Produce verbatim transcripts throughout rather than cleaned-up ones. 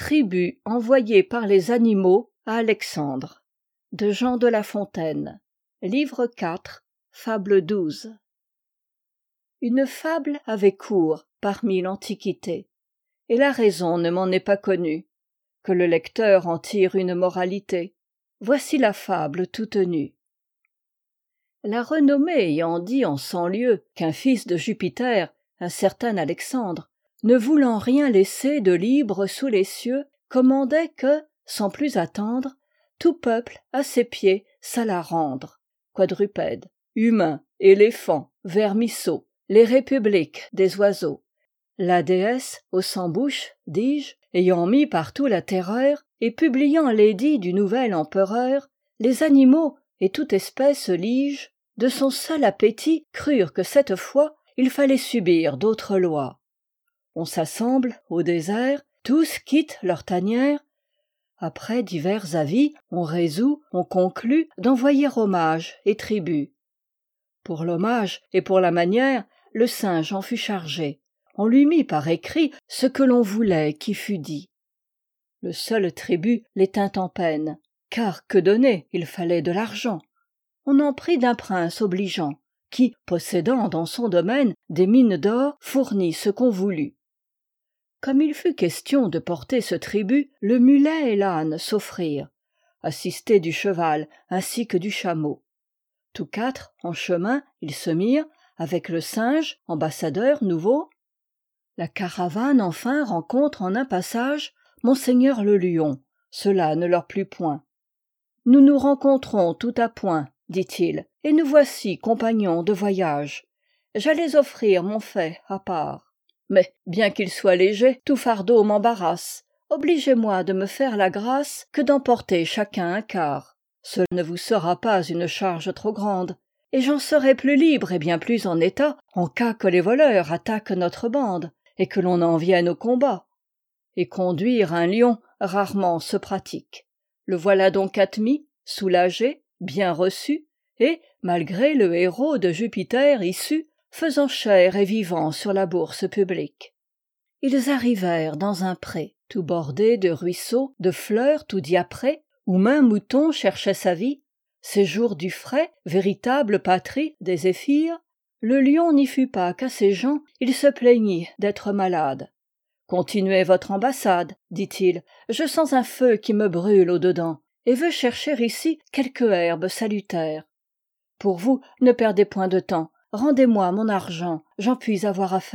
Tribut envoyée par les animaux à Alexandre de Jean de La Fontaine. Livre quatre, fable douze. Une fable avait cours parmi l'Antiquité, et la raison ne m'en est pas connue, que le lecteur en tire une moralité. Voici la fable toute nue. La renommée ayant dit en cent lieues qu'un fils de Jupiter, un certain Alexandre, ne voulant rien laisser de libre sous les cieux, commandait que, sans plus attendre, tout peuple à ses pieds s'allât rendre, quadrupèdes, humains, éléphants, vermisseaux, les républiques des oiseaux. La déesse, aux cent-bouches, dis-je, ayant mis partout la terreur, et publiant l'édit du nouvel empereur, les animaux et toute espèce lige, de son seul appétit crurent que cette fois il fallait subir d'autres lois. On s'assemble au désert, tous quittent leur tanière. Après divers avis, on résout, on conclut d'envoyer hommage et tribut. Pour l'hommage et pour la manière, le singe en fut chargé. On lui mit par écrit ce que l'on voulait qui fût dit. Le seul tribut les tint en peine, car que donner, il fallait de l'argent. On en prit d'un prince obligeant, qui, possédant dans son domaine des mines d'or, fournit ce qu'on voulut. Comme il fut question de porter ce tribut, le mulet et l'âne s'offrirent, assistés du cheval ainsi que du chameau. Tous quatre, en chemin, ils se mirent, avec le singe, ambassadeur nouveau. La caravane enfin rencontre en un passage monseigneur le lion, cela ne leur plut point. « Nous nous rencontrons tout à point, dit-il, et nous voici compagnons de voyage. J'allais offrir mon fait à part. Mais, bien qu'il soit léger, tout fardeau m'embarrasse. Obligez-moi de me faire la grâce que d'emporter chacun un quart. Ce ne vous sera pas une charge trop grande, et j'en serai plus libre et bien plus en état en cas que les voleurs attaquent notre bande, et que l'on en vienne au combat. Et conduire un lion rarement se pratique. Le voilà donc admis, soulagé, bien reçu, et, malgré le héros de Jupiter issu, faisant chair et vivant sur la bourse publique. Ils arrivèrent dans un pré, tout bordé de ruisseaux, de fleurs tout diaprées, où maint mouton cherchait sa vie. Séjour du frais, véritable patrie des zéphyrs, le lion n'y fut pas qu'à ses gens, il se plaignit d'être malade. « Continuez votre ambassade, dit-il, je sens un feu qui me brûle au-dedans, et veux chercher ici quelque herbe salutaire. Pour vous, ne perdez point de temps, rendez-moi mon argent, j'en puis avoir affaire. »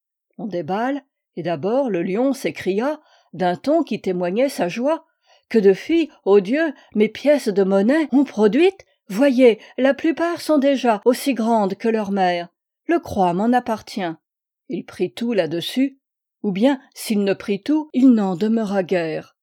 On déballe, et d'abord le lion s'écria, d'un ton qui témoignait sa joie. « Que de filles, ô Dieu, mes pièces de monnaie ont produites? Voyez, la plupart sont déjà aussi grandes que leur mère. Le croix m'en appartient. » Il prit tout là-dessus, ou bien, s'il ne prit tout, il n'en demeura guère.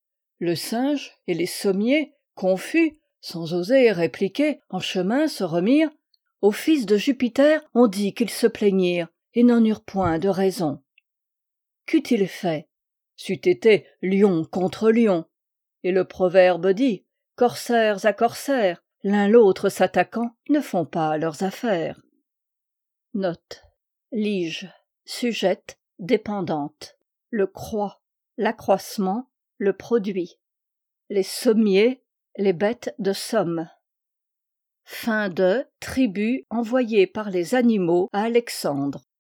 Le singe et les sommiers, confus, sans oser répliquer, en chemin se remirent. Au fils de Jupiter on dit qu'ils se plaignirent, et n'en eurent point de raison. Qu'eût-il fait? C'eût été lion contre lion. Et le proverbe dit, corsaires à corsaires, l'un l'autre s'attaquant, ne font pas leurs affaires. Note. Lige, sujette, dépendante. Le croît, l'accroissement, le produit. Les sommiers, les bêtes de somme. Fin de Tribut envoyée par les animaux à Alexandre